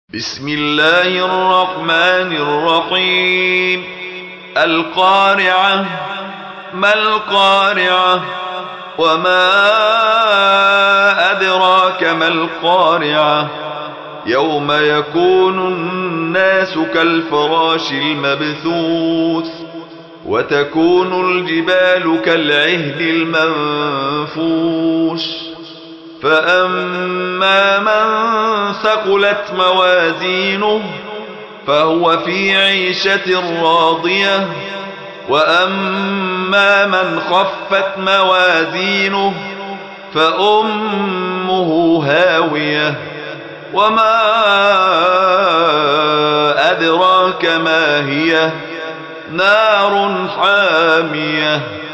بسم الله الرحمن الرحيم. القارعة. ما القارعة؟ وما أدراك ما القارعة؟ يوم يكون الناس كالفراش المبثوث وتكون الجبال كالعهن المنفوش فأما من ثقلت موازينه فهو في عيشة راضية وأما من خفت موازينه فأمه هاوية وما أدراك ما هي نار حامية.